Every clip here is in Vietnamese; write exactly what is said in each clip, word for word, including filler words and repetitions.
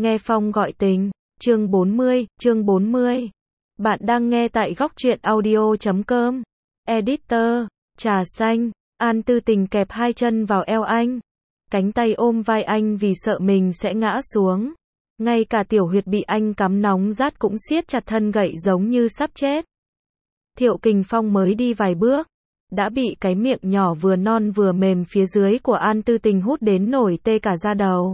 Nghe Phong gọi tình, chương bốn mươi, chương bốn mươi. Bạn đang nghe tại góc truyện audio chấm com. Editor, trà xanh, An Tư Tình kẹp hai chân vào eo anh. Cánh tay ôm vai anh vì sợ mình sẽ ngã xuống. Ngay cả tiểu huyệt bị anh cắm nóng rát cũng siết chặt thân gậy giống như sắp chết. Thiệu Kình Phong mới đi vài bước, đã bị cái miệng nhỏ vừa non vừa mềm phía dưới của An Tư Tình hút đến nổi tê cả da đầu.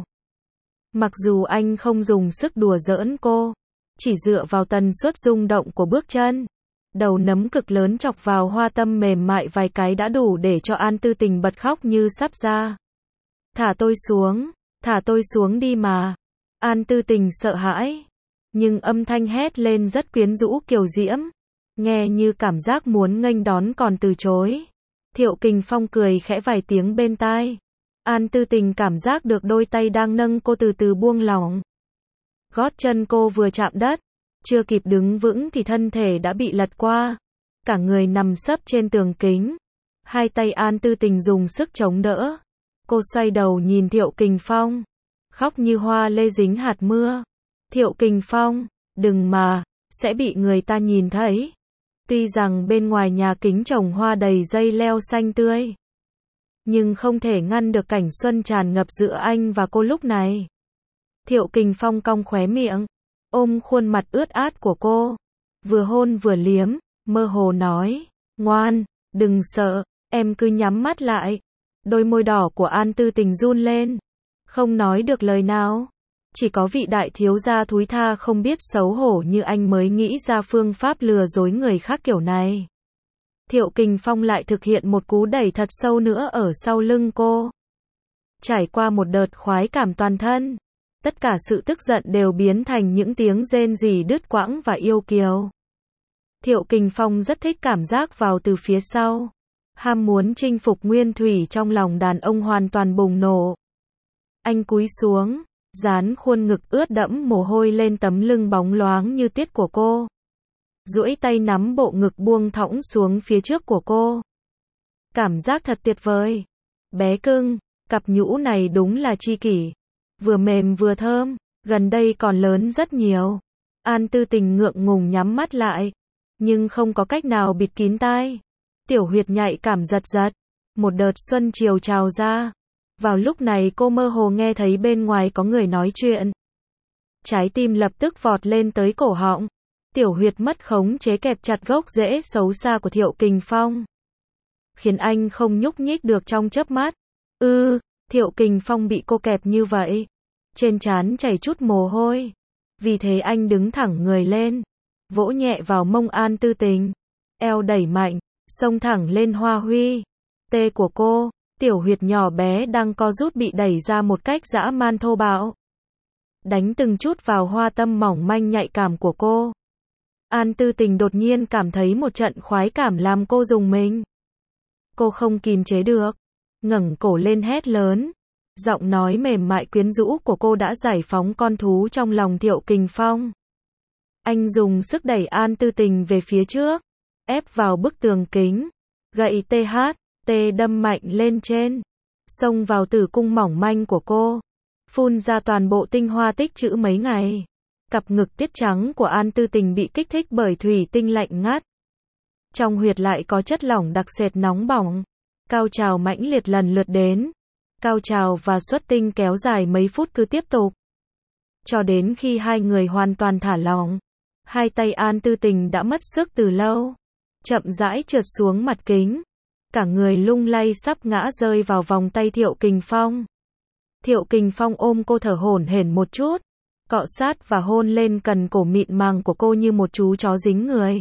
Mặc dù anh không dùng sức đùa giỡn cô, chỉ dựa vào tần suất rung động của bước chân, đầu nấm cực lớn chọc vào hoa tâm mềm mại vài cái đã đủ để cho An Tư Tình bật khóc như sắp ra. Thả tôi xuống, thả tôi xuống đi mà. An Tư Tình sợ hãi, nhưng âm thanh hét lên rất quyến rũ kiều diễm, nghe như cảm giác muốn nghênh đón còn từ chối. Thiệu Kình Phong cười khẽ vài tiếng bên tai. An Tư Tình cảm giác được đôi tay đang nâng cô từ từ buông lỏng. Gót chân cô vừa chạm đất, chưa kịp đứng vững thì thân thể đã bị lật qua. Cả người nằm sấp trên tường kính. Hai tay An Tư Tình dùng sức chống đỡ. Cô xoay đầu nhìn Thiệu Kình Phong. Khóc như hoa lê dính hạt mưa. Thiệu Kình Phong, đừng mà, sẽ bị người ta nhìn thấy. Tuy rằng bên ngoài nhà kính trồng hoa đầy dây leo xanh tươi, nhưng không thể ngăn được cảnh xuân tràn ngập giữa anh và cô lúc này. Thiệu Kình Phong cong khóe miệng, ôm khuôn mặt ướt át của cô, vừa hôn vừa liếm, mơ hồ nói, ngoan, đừng sợ, em cứ nhắm mắt lại. Đôi môi đỏ của An Tư Tình run lên, không nói được lời nào. Chỉ có vị đại thiếu gia thúi tha không biết xấu hổ như anh mới nghĩ ra phương pháp lừa dối người khác kiểu này. Thiệu Kình Phong lại thực hiện một cú đẩy thật sâu nữa ở sau lưng cô. Trải qua một đợt khoái cảm toàn thân, tất cả sự tức giận đều biến thành những tiếng rên rỉ đứt quãng và yêu kiều. Thiệu Kình Phong rất thích cảm giác vào từ phía sau. Ham muốn chinh phục nguyên thủy trong lòng đàn ông hoàn toàn bùng nổ. Anh cúi xuống, dán khuôn ngực ướt đẫm mồ hôi lên tấm lưng bóng loáng như tiết của cô. Duỗi tay nắm bộ ngực buông thõng xuống phía trước của cô. Cảm giác thật tuyệt vời. Bé cưng, cặp nhũ này đúng là chi kỷ. Vừa mềm vừa thơm, gần đây còn lớn rất nhiều. An Tư Tình ngượng ngùng nhắm mắt lại, nhưng không có cách nào bịt kín tai. Tiểu huyệt nhạy cảm giật giật, một đợt xuân chiều trào ra. Vào lúc này cô mơ hồ nghe thấy bên ngoài có người nói chuyện. Trái tim lập tức vọt lên tới cổ họng. Tiểu huyệt mất khống chế kẹp chặt gốc rễ xấu xa của Thiệu Kình Phong, khiến anh không nhúc nhích được trong chớp mắt. Ư, ừ, Thiệu Kình Phong bị cô kẹp như vậy, trên trán chảy chút mồ hôi. Vì thế anh đứng thẳng người lên, vỗ nhẹ vào mông An Tư Tình, eo đẩy mạnh, xông thẳng lên hoa huy tê của cô. Tiểu huyệt nhỏ bé đang co rút bị đẩy ra một cách dã man thô bạo, đánh từng chút vào hoa tâm mỏng manh nhạy cảm của cô. An Tư Tình đột nhiên cảm thấy một trận khoái cảm làm cô rùng mình. Cô không kìm chế được, ngẩng cổ lên hét lớn. Giọng nói mềm mại quyến rũ của cô đã giải phóng con thú trong lòng Thiệu Kình Phong. Anh dùng sức đẩy An Tư Tình về phía trước, ép vào bức tường kính. Gậy tê hát, tê đâm mạnh lên trên, xông vào tử cung mỏng manh của cô, phun ra toàn bộ tinh hoa tích trữ mấy ngày. Cặp ngực tiết trắng của An Tư Tình bị kích thích bởi thủy tinh lạnh ngắt. Trong huyệt lại có chất lỏng đặc sệt nóng bỏng. Cao trào mãnh liệt lần lượt đến. Cao trào và xuất tinh kéo dài mấy phút cứ tiếp tục. Cho đến khi hai người hoàn toàn thả lỏng. Hai tay An Tư Tình đã mất sức từ lâu. Chậm rãi trượt xuống mặt kính. Cả người lung lay sắp ngã rơi vào vòng tay Thiệu Kình Phong. Thiệu Kình Phong ôm cô thở hổn hển một chút, cọ sát và hôn lên cần cổ mịn màng của cô như một chú chó dính người.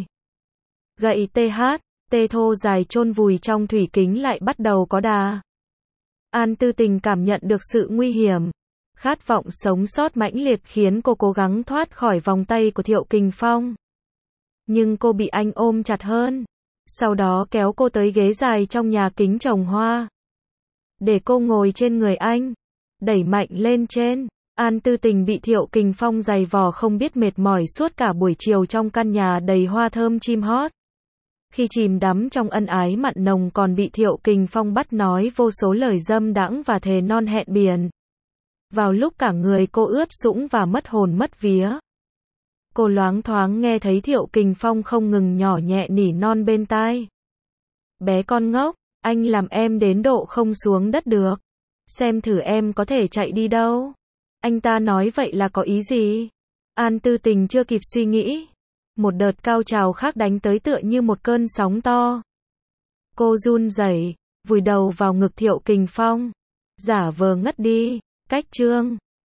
Gậy tê hát, tê thô dài chôn vùi trong thủy kính lại bắt đầu có đà. An Tư Tình cảm nhận được sự nguy hiểm, khát vọng sống sót mãnh liệt khiến cô cố gắng thoát khỏi vòng tay của Thiệu Kình Phong. Nhưng cô bị anh ôm chặt hơn, sau đó kéo cô tới ghế dài trong nhà kính trồng hoa, để cô ngồi trên người anh, đẩy mạnh lên trên. An Tư Tình bị Thiệu Kình Phong giày vò không biết mệt mỏi suốt cả buổi chiều trong căn nhà đầy hoa thơm chim hót. Khi chìm đắm trong ân ái mặn nồng còn bị Thiệu Kình Phong bắt nói vô số lời dâm đãng và thề non hẹn biển. Vào lúc cả người cô ướt sũng và mất hồn mất vía. Cô loáng thoáng nghe thấy Thiệu Kình Phong không ngừng nhỏ nhẹ nỉ non bên tai. Bé con ngốc, anh làm em đến độ không xuống đất được. Xem thử em có thể chạy đi đâu. Anh ta nói vậy là có ý gì? An Tư Tình chưa kịp suy nghĩ. Một đợt cao trào khác đánh tới tựa như một cơn sóng to. Cô run rẩy, vùi đầu vào ngực Thiệu Kình Phong. Giả vờ ngất đi. Cách chương